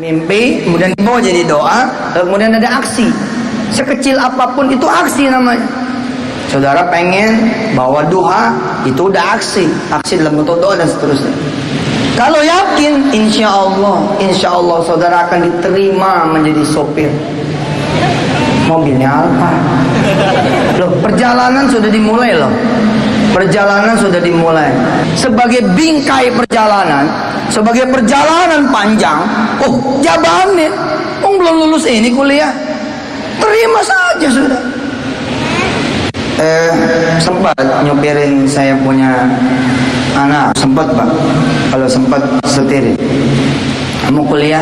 Mimpi, kemudian dibawa jadi doa, kemudian ada aksi. Sekecil apapun itu aksi namanya. Saudara pengen bawa duha, itu udah aksi. Aksi dalam bentuk doa dan seterusnya. Kalau yakin, insya Allah saudara akan diterima menjadi sopir. Mobilnya Alfa. Loh, perjalanan sudah dimulai loh. Perjalanan sudah dimulai. Sebagai bingkai perjalanan, sebagai perjalanan panjang, jabanin. Belum lulus ini kuliah. Terima saja sudah. Sempat nyopirin saya punya anak, sempat Pak. Kalau sempat setirin. Kamu kuliah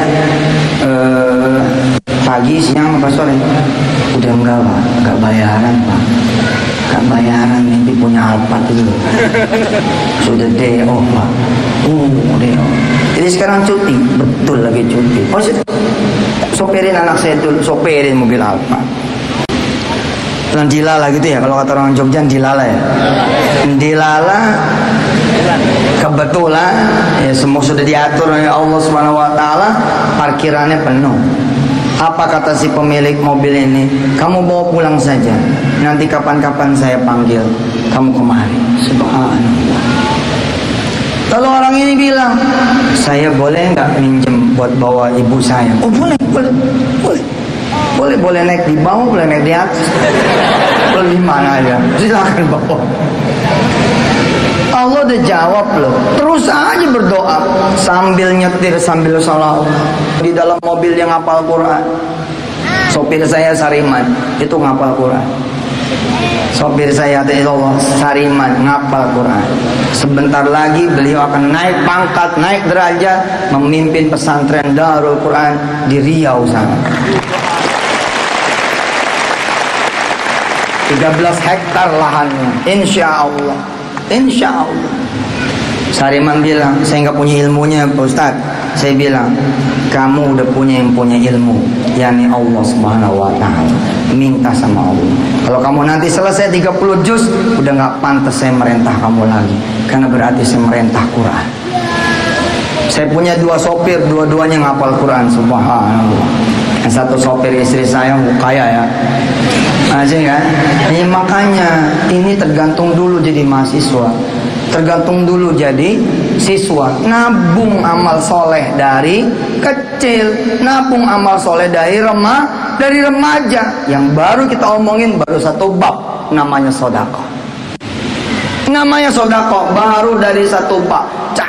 pagi, siang, apa sore? Udah enggak Pak, enggak bayaran Pak. Enggak bayaran, mimpi punya Alphard dulu. Sudah DO Pak. DO. Jadi sekarang cuti, betul lagi cuti. Sopirin anak saya dulu, sopirin mobil Alphard. Dan dilala gitu ya, kalau kata orang Jogja dilala ya. Dilala kebetulan ya, semua sudah diatur oleh Allah Subhanahu wa taala, parkirannya penuh. Apa kata si pemilik mobil ini? Kamu bawa pulang saja. Nanti kapan-kapan saya panggil kamu kemari. Subhanallah. Lalu orang ini bilang, saya boleh nggak minjem buat bawa ibu saya? Oh boleh naik di bawah, boleh naik di atas, boleh di mana aja, silakan bawa. Allah udah jawab loh. Terus aja berdoa sambil nyetir, sambil sholat. Di dalam mobil yang ngapal Quran. Sopir saya Sariman itu ngapal Quran. Sopir saya Allah Sariman ngapal Quran. Sebentar lagi beliau akan naik pangkat, naik derajat, memimpin pesantren Darul Quran di Riau sana. 13 hektar lahannya, insya Allah. Sariman bilang, saya nggak punya ilmunya Pak Ustaz. Saya bilang, kamu udah punya ilmu, yakni Allah Subhanahu wa taala. Minta sama Allah. Kalau kamu nanti selesai 30 juz, udah nggak pantas saya merintah kamu lagi, karena berarti saya merintah Quran. Saya punya 2 sopir, dua-duanya ngapal Quran. Subhanallah. Yang satu sopir istri saya kaya ya. Masih kan? Ini makanya ini tergantung dulu jadi mahasiswa, tergantung dulu jadi siswa. Nabung amal soleh dari kecil, nabung amal soleh dari remaja. Yang baru kita omongin baru 1 bab, namanya sodako. Namanya sodako baru dari 1 bab.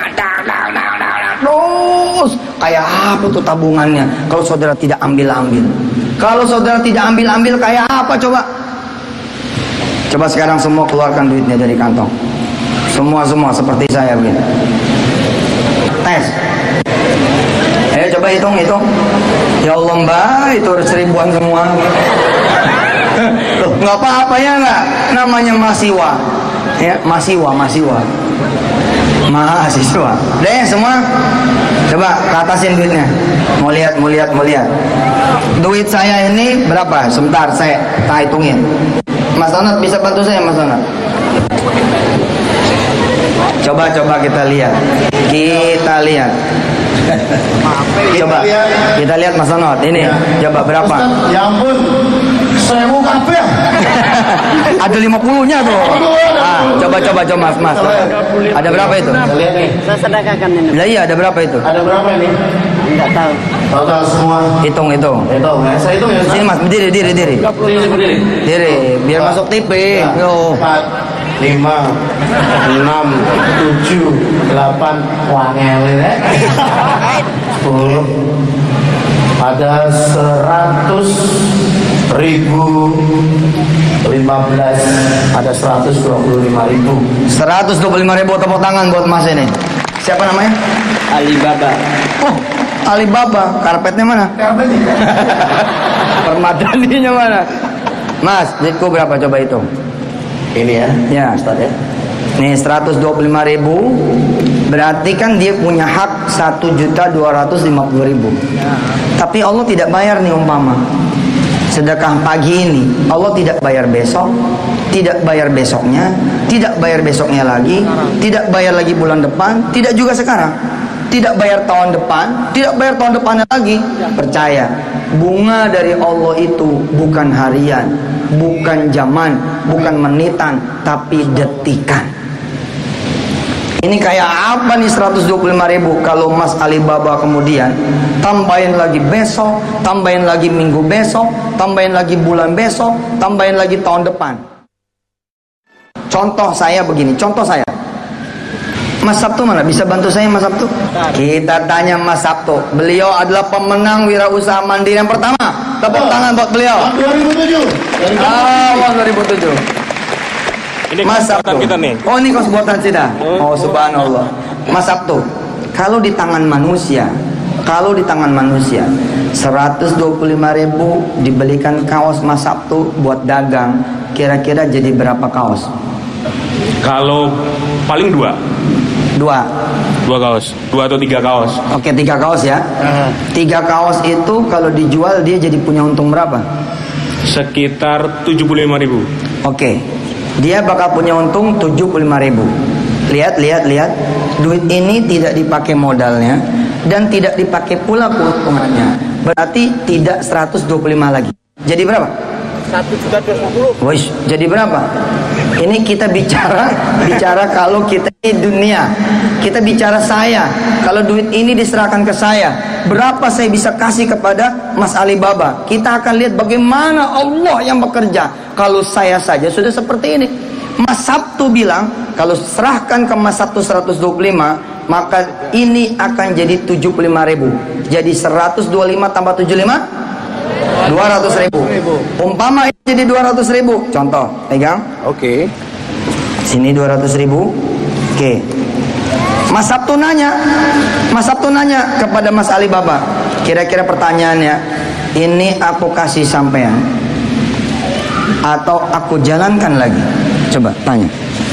Terus kayak apa tuh tabungannya? Kalau saudara tidak ambil-ambil. Kalau saudara tidak ambil-ambil kayak apa coba? Coba sekarang semua keluarkan duitnya dari kantong. Semua seperti saya begini. Tes. Ayo coba hitung. Ya Allah Mbak, itu seribuan semua. Loh, nggak apa-apa ya nggak? Namanya mahasiswa. Ya, mahasiswa. Deh semua. Coba katasin duitnya. Mau lihat. Duit saya ini berapa? Sebentar saya hitungin. Mas Donat bisa bantu saya Mas Donat? Coba kita lihat. Coba kita lihat Mas Donat. Ini coba berapa? Ustaz, ya ampun. 1000 kabeh. Ada 50-nya tuh. Coba Mas. Ada berapa itu? Lihat nih. Saya sedekahkan ini. Lah iya, ada berapa itu? Ada berapa ini? Enggak tahu. Total semua. Hitung. Hitung. Saya hitung ya. Sini Mas, berdiri. Diri, biar masuk TV. Yo. 4, 5, 6, 7, 8. Wah, ngele ya. 10. Ada 100.015, ada 125.000. 125.000 tepuk tangan buat Mas ini. Siapa namanya? Alibaba. Oh, Alibaba. Karpetnya mana? Karpetnya. Permadaninya mana? Mas, duitku berapa coba hitung? Ini ya. Ya, Ustaz ya. Nih 125.000. Berarti kan dia punya hak 1.250.000. Tapi Allah tidak bayar nih umpama. Sedekah pagi ini Allah tidak bayar besok, tidak bayar besoknya, tidak bayar besoknya lagi, tidak bayar lagi bulan depan, tidak juga sekarang. tidak bayar tahun depan, tidak bayar tahun depannya lagi. Percaya, bunga dari Allah itu bukan harian, bukan zaman, bukan menitan, tapi detikan. Ini kayak apa nih 125.000? Kalau Mas Alibaba kemudian tambahin lagi besok, tambahin lagi minggu besok, tambahin lagi bulan besok, tambahin lagi tahun depan. Contoh saya begini, contoh saya. Mas Sabtu mana? Bisa bantu saya Mas Sabtu? Kita tanya Mas Sabtu. Beliau adalah pemenang wirausaha mandiri yang pertama. Tepuk tangan buat beliau. Tahun 2007. Tahun 2007. Ini Mas Sabtu. kita nih. Oh, ini kos buatan kita. Oh, subhanallah. Mas Sabtu, kalau di tangan manusia, 125.000 dibelikan kaos Mas Sabtu buat dagang, kira-kira jadi berapa kaos? Kalau paling dua kaos, 2 atau 3 kaos. Oke, 3 kaos ya. 3 kaos itu kalau dijual dia jadi punya untung berapa? Sekitar 75.000. Oke, dia bakal punya untung 75.000. Lihat. Duit ini tidak dipakai modalnya dan tidak dipakai pula keuntungannya. Berarti tidak 125 lagi. Jadi berapa? 1.250.000. Wih, jadi berapa? Ini kita bicara kalau kita di dunia. Kita bicara saya. Kalau duit ini diserahkan ke saya, berapa saya bisa kasih kepada Mas Alibaba? Kita akan lihat bagaimana Allah yang bekerja. Kalau saya saja sudah seperti ini. Mas Sabtu bilang, kalau serahkan ke Mas Sabtu 125, maka ini akan jadi 75.000. Jadi 125 tambah 75, 200.000. Umpama ini jadi 200.000. Contoh, pegang. Oke. Sini 200.000. Oke. Mas Sabtu nanya kepada Mas Alibaba, kira-kira pertanyaannya, ini aku kasih sampean atau aku jalankan lagi? Coba tanya.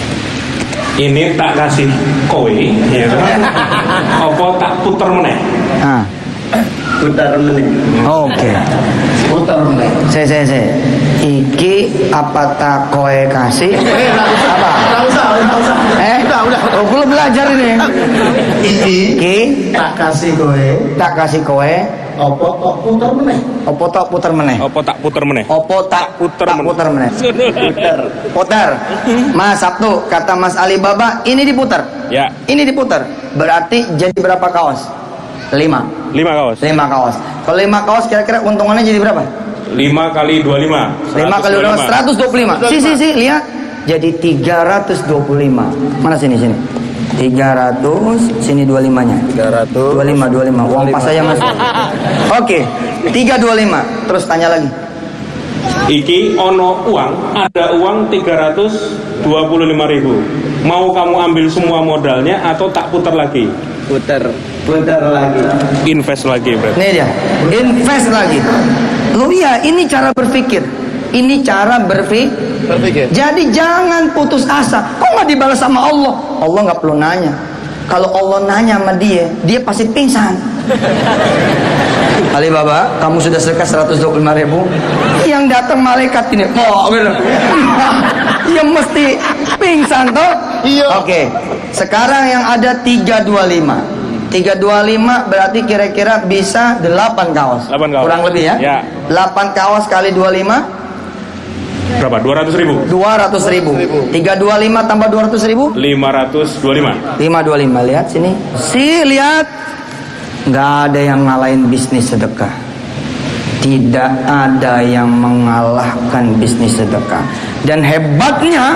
Ini tak kasih kowe, ya kan? Apa tak puter meneh? Ah. Putar meneh. Oke. Putar meneh. Saya. Iki apa tak kowe kasih? Apa? Enggak usah. Udah. Oh, belum belajar ini. Iki tak kasih kowe. Apa kok putar meneh? opo tak puter meneh? Apa tak puter meneh? Opo tak Puter meneh. puter meneh? Putar. Mas Sabtu, kata Mas Alibaba, ini diputar. Ya. Ini diputar. Berarti jadi berapa kaos? 5 5 kaos. kaos. Kalau 5 kaos kira-kira untungannya jadi berapa? 5 kali 25. 5 kali 125. Si, lihat. Jadi 325. Mana sini? 300, sini 25-nya. 25. Uang pas saya Mas. Oke. 325. Terus tanya lagi. Iki ono uang, ada uang 325.000. Mau kamu ambil semua modalnya atau tak putar lagi? Putar lagi. Invest lagi berarti. Ini dia. Invest lagi. Loh iya, ini cara berpikir. Jadi jangan putus asa. Kok nggak dibalas sama Allah? Allah nggak perlu nanya. Kalau Allah nanya sama dia pasti pingsan. Alibaba, kamu sudah sedekah 125.000. Yang datang malaikat ini, gitu. Ya mesti pingsan toh? Iya. Oke. Sekarang yang ada 325 berarti kira-kira bisa 8 kaos. 8 kaos. Kurang lebih ya? Ya. 8 kaos kali 25 Berapa? 200.000. 200.000. 325 tambah 200.000 525. 525. Lihat sini. Lihat. Nggak ada yang ngalahin bisnis sedekah. Tidak ada yang mengalahkan bisnis sedekah. Dan hebatnya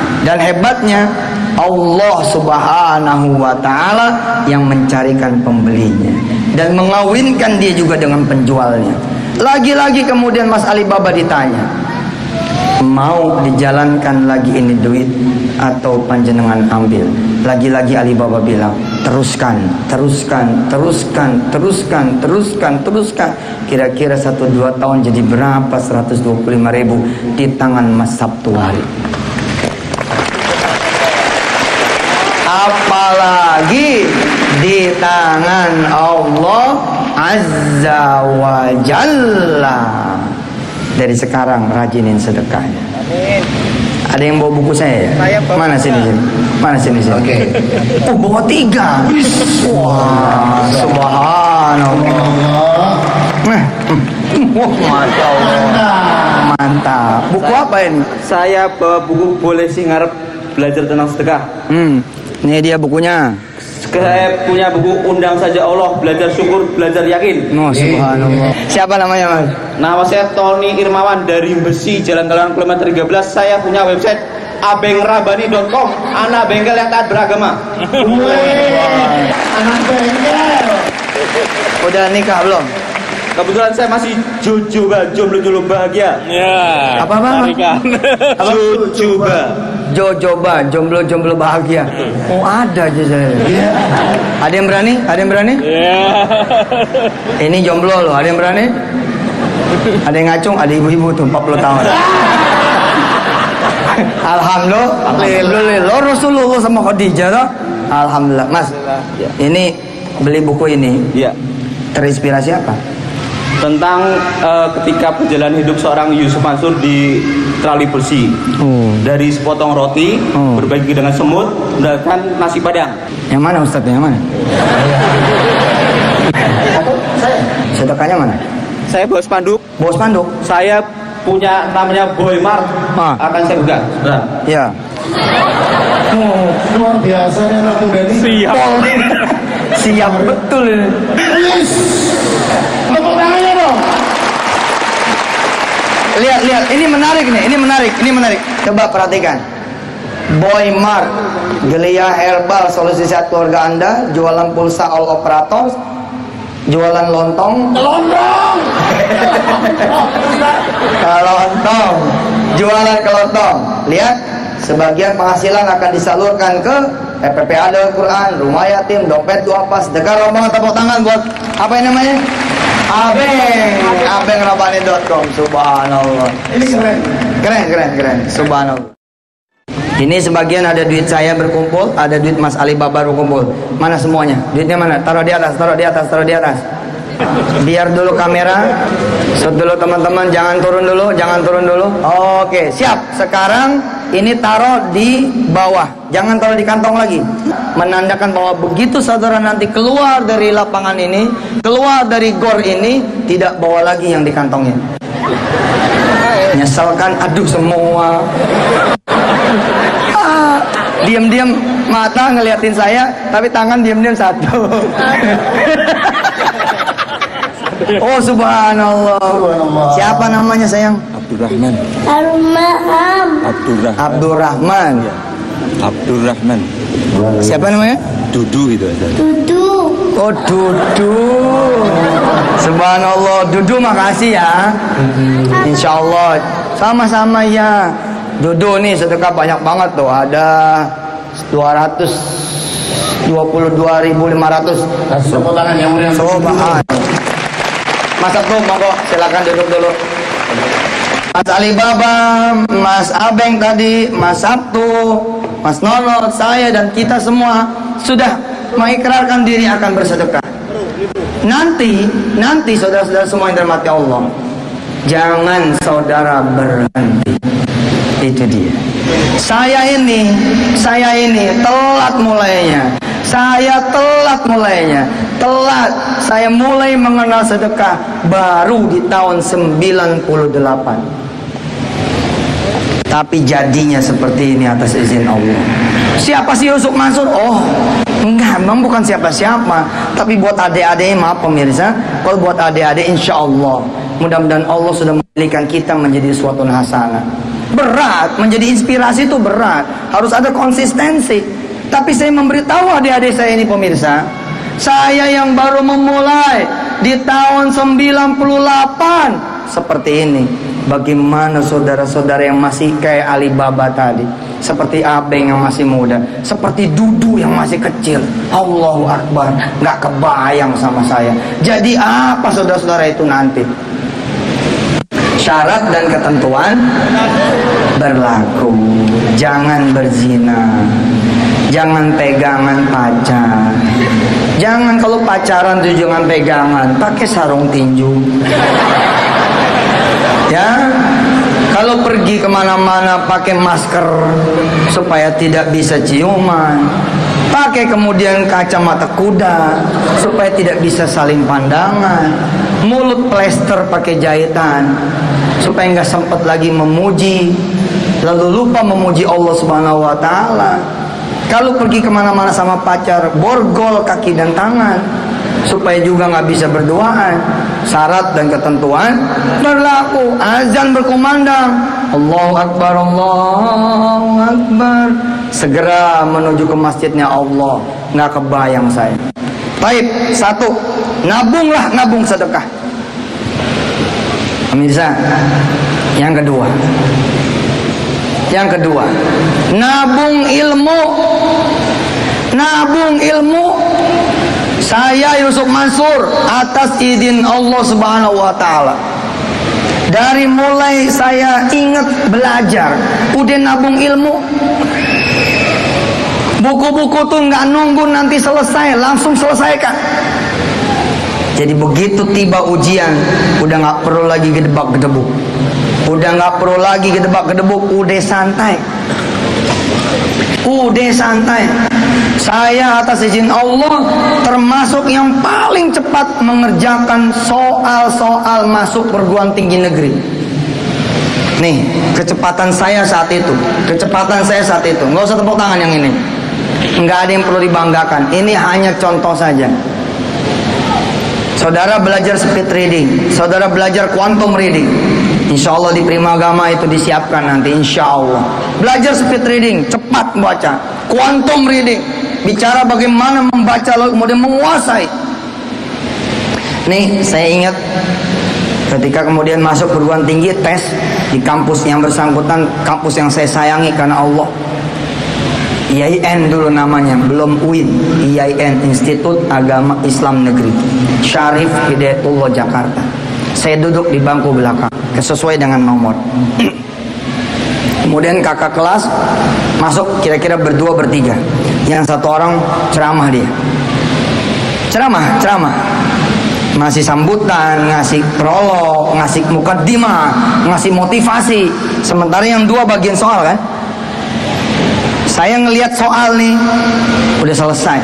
Allah Subhanahu wa ta'ala yang mencarikan pembelinya dan mengawinkan dia juga dengan penjualnya. Lagi-lagi kemudian Mas Alibaba ditanya, mau dijalankan lagi ini duit atau panjenengan ambil? Lagi-lagi Alibaba bilang, teruskan. Kira-kira 1-2 tahun jadi berapa? 125.000 di tangan Mas Sabtu hari. Apalagi di tangan Allah Azza wa Jalla. Dari sekarang rajinin sedekahnya. Ada yang bawa buku saya? Saya bawa. Mana sini? Mana sini? Oke. Oh, bawa 3. Wah, subhanallah. Wah, masya Allah. Mantap. Buku apa ini? Saya bawa buku Boleh Sing Ngarep Belajar Tentang Sedekah. Ini dia bukunya. Saya punya buku Undang Saja Allah, Belajar Syukur, Belajar Yakin. Oh, subhanallah. Siapa namanya, Mas? Nama saya Tony Irmawan dari Besi, Jalan Galang kilometer 13. Saya punya website abengrabani.com, anak bengkel yang taat beragama. Anak bengkel. Udah nikah belum? Kebetulan saya masih jomblo bahagia. Ya. Apa? Jojoba, jomblo bahagia. Oh, ada aja saya. Ada yang berani? Ya. Ini jomblo loh, ada yang berani? Ada yang ngacung, ada ibu-ibu tuh 40 tahun. Alhamdulillah, Rasulullah sama Khadijah toh. Alhamdulillah, Mas. Ini beli buku ini. Ya. Terinspirasi apa? Tentang ketika perjalanan hidup seorang Yusuf Mansur di trali bersih. Dari sepotong roti, berbagi dengan semut, mendapatkan nasi padang. Yang mana Ustadz? Yang mana? Sedekahnya mana? Saya bawa spanduk. Bawa spanduk? Saya punya namanya Boy Mart. Akan saya buka. Nah. Ya. Luar biasa nih anak muda ini. Siap betul ini. Tepuk tangannya dong. Lihat, ini menarik. Coba perhatikan. Boy Mart, Gelia Herbal, solusi sehat keluarga Anda, jualan pulsa all operator, jualan lontong. Kelontong. Jualan kelontong. Lihat, sebagian penghasilan akan disalurkan ke PPPA Al-Quran, rumah yatim, dompet duafa, sedekah rombongan. Tepuk tangan buat apa yang namanya? abengrabani.com. Subhanallah. Ini Keren. Subhanallah. Ini sebagian ada duit saya berkumpul, ada duit Mas Alibaba berkumpul. Mana semuanya? Duitnya mana? Taruh di atas. Biar dulu kamera. Shoot dulu teman-teman, jangan turun dulu. Oke, siap. Sekarang ini taruh di bawah. Jangan taruh di kantong lagi. Menandakan bahwa begitu saudara nanti keluar dari lapangan ini, keluar dari gor ini, tidak bawa lagi yang di kantongnya. Nyesalkan, aduh semua. Diam-diam mata ngeliatin saya, tapi tangan diam-diam satu. Oh, subhanallah. Siapa namanya sayang? Abdurrahman. Abdurrahman. Abdurrahman. Siapa namanya? Dudu itu. Oh, Dudu. Subhanallah. Dudu, makasih ya. Insyaallah. Sama-sama ya. Dudu nih sedekah banyak banget tuh. Ada 222.500. Tepuk tangan yang mulia. Subhanallah. Mas Abdul, monggo silakan duduk dulu. Mas Alibaba, Mas Abeng tadi, Mas Sabtu, Mas Nono, saya dan kita semua sudah mengikrarkan diri akan bersedekah. Nanti saudara-saudara semua yang dirahmati Allah, jangan saudara berhenti. Itu dia. Saya ini telat mulainya. Telat. Saya mulai mengenal sedekah baru di tahun 98. Tapi jadinya seperti ini atas izin Allah. Siapa sih Yusuf Mansur? Oh, enggak, memang bukan siapa-siapa. Tapi buat adik-adik, maaf pemirsa, kalau buat adik-adik insya Allah, mudah-mudahan Allah sudah memilihkan kita menjadi suatu hasanah. Berat, menjadi inspirasi itu berat. Harus ada konsistensi. Tapi saya memberitahu adik-adik saya ini pemirsa, saya yang baru memulai di tahun 98 seperti ini. Bagaimana saudara-saudara yang masih kayak Alibaba tadi, seperti Abeng yang masih muda, seperti Dudu yang masih kecil. Allahu Akbar, nggak kebayang sama saya. Jadi apa saudara-saudara itu nanti? Syarat dan ketentuan berlaku. Jangan berzina, jangan pegangan pacar. Jangan kalau pacaran tuh jangan pegangan, pakai sarung tinju. Ya, Kalau pergi kemana-mana pakai masker supaya tidak bisa ciuman. Pakai kemudian kacamata kuda supaya tidak bisa saling pandangan. Mulut plester pakai jahitan supaya nggak sempat lagi memuji, lalu lupa memuji Allah Subhanahu wa Ta'ala. Kalau pergi kemana-mana sama pacar, borgol kaki dan tangan supaya juga nggak bisa berduaan. Syarat dan ketentuan berlaku. Azan berkumandang, Allahu Akbar, Allahu Akbar. Segera menuju ke masjidnya Allah. Nggak kebayang saya. Baik, satu, nabung sedekah. Pemirsa, yang kedua, nabung ilmu. Saya Yusuf Mansur atas izin Allah Subhanahu wa Ta'ala, dari mulai saya ingat belajar udah nabung ilmu. Buku-buku tuh nggak nunggu nanti selesai, langsung selesaikan. Jadi begitu tiba ujian, udah nggak perlu lagi gedebak-gedebuk, udah santai. Saya atas izin Allah termasuk yang paling cepat mengerjakan soal-soal masuk perguruan tinggi negeri. Nih, kecepatan saya saat itu, nggak usah tepuk tangan yang ini, nggak ada yang perlu dibanggakan. Ini hanya contoh saja. Saudara belajar speed reading, saudara belajar quantum reading. Insya Allah di Primagama itu disiapkan nanti, insya Allah. Belajar speed reading, cepat baca. Quantum reading, bicara bagaimana membaca lalu kemudian menguasai. Nih, saya ingat ketika kemudian masuk perguruan tinggi, tes di kampus yang bersangkutan, kampus yang saya sayangi karena Allah. IAIN dulu namanya, belum UIN. IAIN, Institut Agama Islam Negeri, Syarif Hidayatullah, Jakarta. Saya duduk di bangku belakang, sesuai dengan nomor. Kemudian kakak kelas masuk kira-kira berdua bertiga. Yang satu orang ceramah dia. Ceramah. Ngasih sambutan, ngasih prolog, ngasih mukaddimah, ngasih motivasi. Sementara yang dua bagian soal kan. Saya ngelihat soal nih, udah selesai.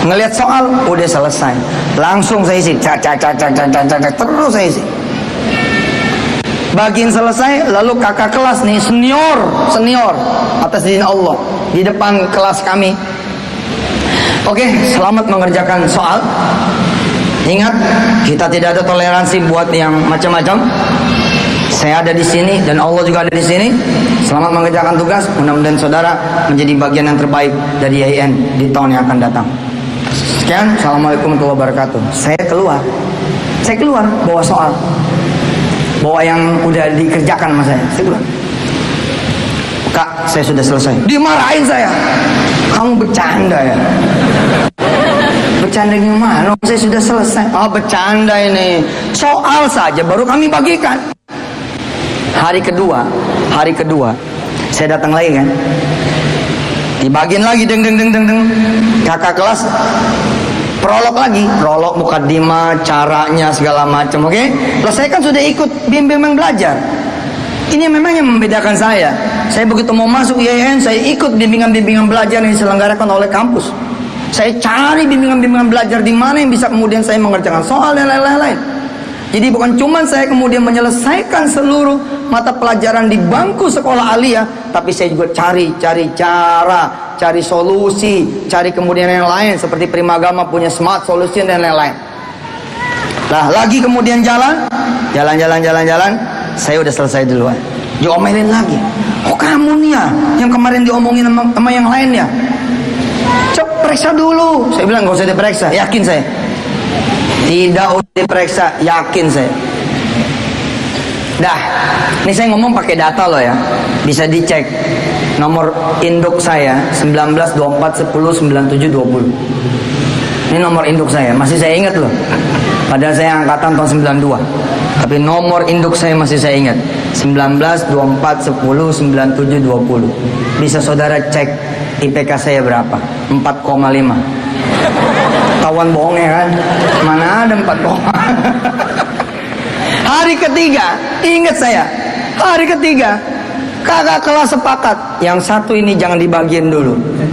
Langsung saya isi, terus saya isi. Bagian selesai, lalu kakak kelas nih, senior atas izin Allah di depan kelas kami. Oke, selamat mengerjakan soal. Ingat, kita tidak ada toleransi buat yang macam-macam. Saya ada di sini dan Allah juga ada di sini. Selamat mengerjakan tugas. Mudah-mudahan saudara menjadi bagian yang terbaik dari IAIN di tahun yang akan datang. Sekian. Assalamualaikum warahmatullahi wabarakatuh. Saya keluar bawa soal, bawa yang udah dikerjakan sama saya. Saya keluar. Kak, saya sudah selesai. Dimarahin saya. Kamu bercanda ya? Bercanda gimana? Saya sudah selesai. Bercanda ini. Soal saja baru kami bagikan. Hari kedua, saya datang lagi kan, dibagiin lagi, deng. Kakak kelas prolog lagi, mukaddimah, caranya segala macam, oke? Terus saya kan sudah ikut bimbingan belajar. Ini memang yang membedakan saya. Saya begitu mau masuk IAIN, saya ikut bimbingan belajar yang diselenggarakan oleh kampus. Saya cari bimbingan belajar di mana yang bisa kemudian saya mengerjakan soal dan lain-lain. Jadi bukan cuma saya kemudian menyelesaikan seluruh mata pelajaran di bangku sekolah aliyah, tapi saya juga cari cara, cari solusi, cari kemudian yang lain seperti Primagama punya smart solution dan lain-lain. Lah lagi kemudian jalan, saya udah selesai duluan. Diomelin lagi. Oh kamu nih ya, yang kemarin diomongin sama yang lain ya. Cek periksa dulu. Saya bilang gak usah diperiksa, yakin saya. Tidak usah diperiksa, yakin saya. Dah, ini saya ngomong pakai data loh ya. Bisa dicek. Nomor induk saya 1924109720. Ini nomor induk saya, masih saya ingat loh. Padahal saya angkatan tahun 92. Tapi nomor induk saya masih saya ingat. 1924109720. Bisa saudara cek IPK saya berapa? 4,5. Tawan bohongnya kan, mana ada 4 koma. Hari ketiga, ingat saya, Hari ketiga, kakak kelas sepakat, yang satu ini jangan dibagiin dulu.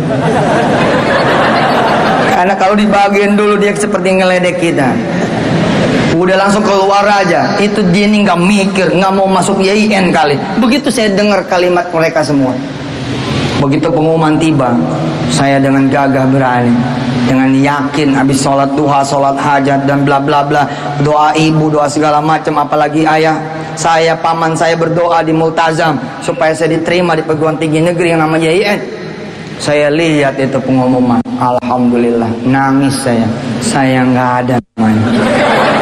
Karena kalau dibagiin dulu dia seperti ngeledek kita. Udah langsung keluar aja. Itu dia ini nggak mikir, nggak mau masuk YIN kali. Begitu saya dengar kalimat mereka semua. Begitu pengumuman tiba, saya dengan gagah berani, dengan yakin habis sholat duha, sholat hajat dan bla bla bla, doa ibu, doa segala macam, apalagi ayah saya, paman saya berdoa di multazam supaya saya diterima di perguruan tinggi negeri yang namanya YIN. Saya lihat itu pengumuman, alhamdulillah, nangis saya nggak ada namanya.